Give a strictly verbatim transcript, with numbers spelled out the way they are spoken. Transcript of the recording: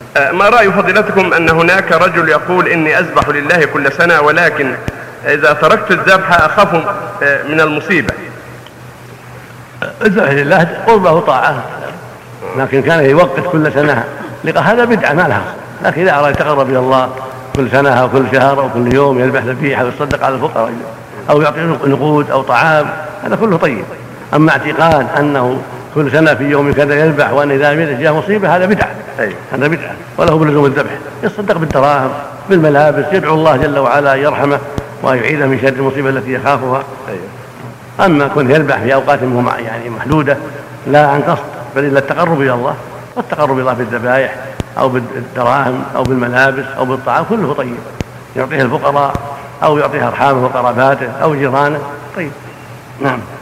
ما رأي فضيلتكم أن هناك رجل يقول إني أذبح لله كل سنة، ولكن إذا تركت الذبح أخاف من المصيبة؟ الذبح لله قربه طاعة، لكن كان يوقت كل سنة لقى هذا بدعة ما لها. لكن إذا أراد يتقرب إلى الله كل سنة أو كل شهر أو كل يوم يذبح ذبيحة ويصدق على الفقراء أو يعطي نقود أو طعام، هذا كله طيب. أما اعتقاد أنه كل سنة في يوم كذا يذبح وأن إذا مات جاء مصيبة، هذا بدعة. هذا بدعة وله بلزوم الذبح، يصدق بالدراهم بالملابس، يدعو الله جل وعلا يرحمه ويعيده من شر المصيبة التي يخافها. أما كن يذبح في أوقات يعني محدودة لا عن قصد بل إلا التقرب إلى الله، والتقرب إلى الله بالذبائح أو بالدراهم أو بالملابس أو بالطعام كله طيب، يعطيه الفقراء أو يعطيه أرحامه وقراباته أو جيرانه طيب. نعم.